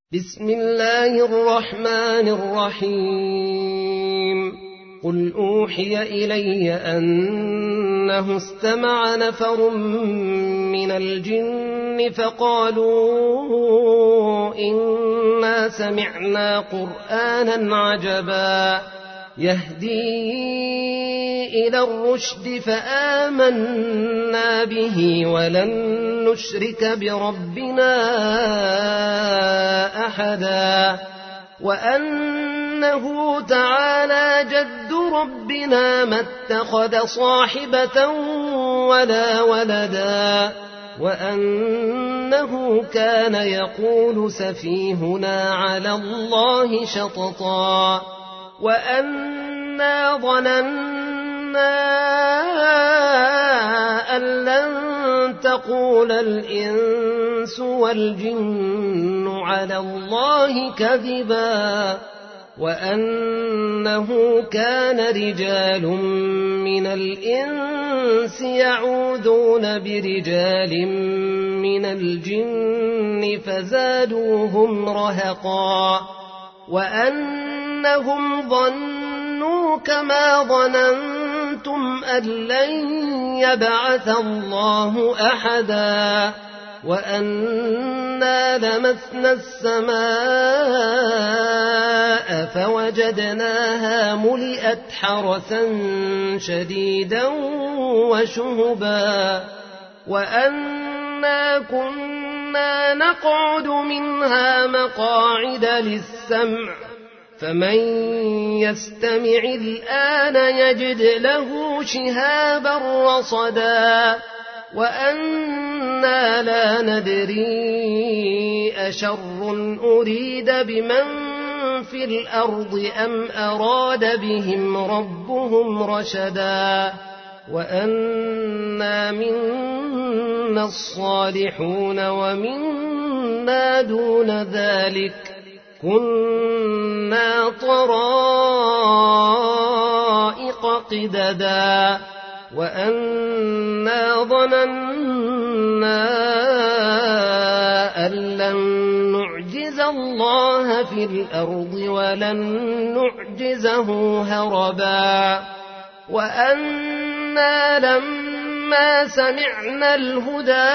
بسم الله الرحمن الرحيم قل أوحي إلي أنه استمع نفر من الجن فقالوا إنا سمعنا قرآنا عجبا يهدي إلى الرشد فآمنا به ولن نشرك بربنا أحدا وأنه تعالى جد ربنا ما اتخذ صاحبة ولا ولدا وأنه كان يقول سفيهنا على الله شططا وأنا ظننا أن لن تقول الإنس والجن على الله كذبا وأنه كان رجال من الإنس يعوذون برجال من الجن فزادوهم رهقا وأنهم ظنوا كما ظننتم أن لن يبعث الله أحدا وأنا لمسنا السماء فوجدناها ملئت حرسا شديدا وشهبا وأنا كنا نقعد منها مقاعد للسمع فمن يستمع الآن يجد له شهابا رصدا وأنا لا ندري أشر أريد بمن في الأرض أم أراد بهم ربهم رشدا وأنا منا الصالحون ومنا دون ذلك كنا طرائق قددا وأنا ظننا أن لن نعجز الله في الأرض ولن نعجزه هربا وأنا لما سمعنا الهدى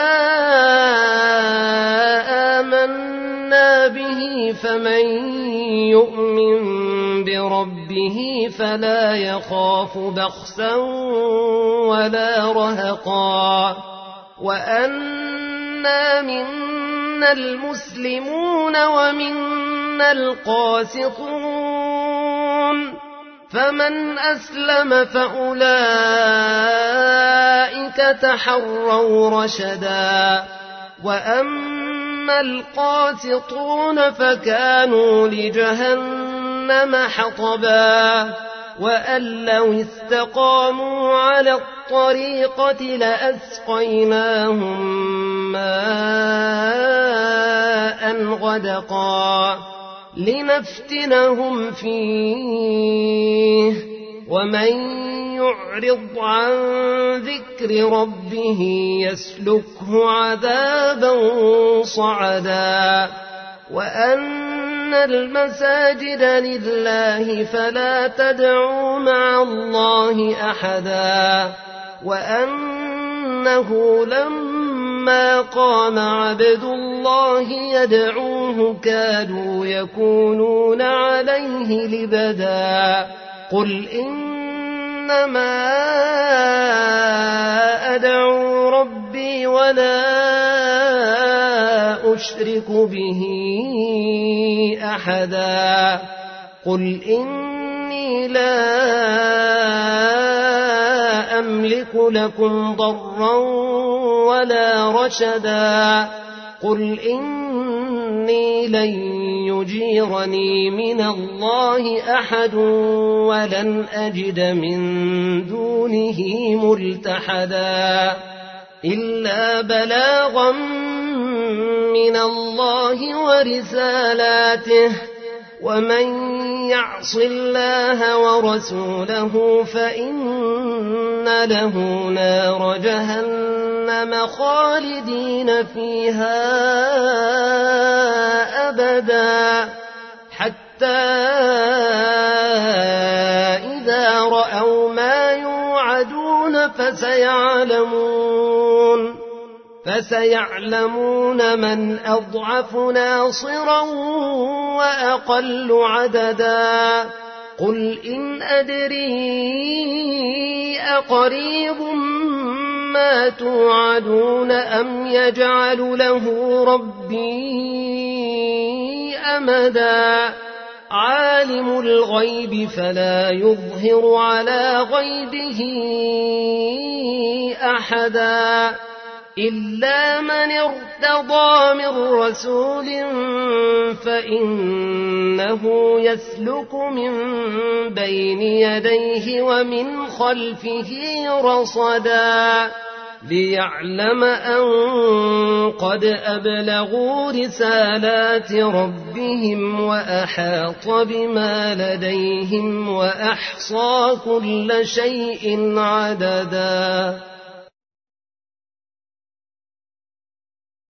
آمنا به فمن يؤمن بربه فلا يخاف بخسا ولا رهقا وأنا منا المسلمون ومنا القاسطون فمن أسلم فأولئك تحروا رشدا وأما القاسطون فكانوا لجهنم حطبا وأن لو استقاموا على الطريقة لأسقيناهم ماء غدقا لنفتنهم فيه ومن يعرض عن ذكر ربه يسلكه عذابا صعدا وأن المساجد لله فلا تدعوا مع الله أحدا وأنه لما قام عبد الله يدعوه كادوا يكونون عليه لبدا قل إنما أدعو ربي ولا أشرك به أحدا قل إني لا أملك لكم ضرا ولا رشدا قل إني لن يجيرني من الله أحد ولن أجد من دونه ملتحدا إلا بلاغا من الله ورسالاته ومن يعص الله ورسوله فإن له نار جهنم خالدين فيها أبدا أمدا حتى إذا رأوا ما يوعدون فسيعلمون من أضعف ناصرا وأقل عددا قل إن أدري أقريب ما توعدون أم يجعل له ربي أمدا عالم الغيب فلا يظهر على غيبه أحدا إلا من ارتضى من رسول فإنه يسلك من بين يديه ومن خلفه رصدا ليعلم أن قد أبلغوا رسالات ربهم وأحاط بما لديهم وأحصى كل شيء عددا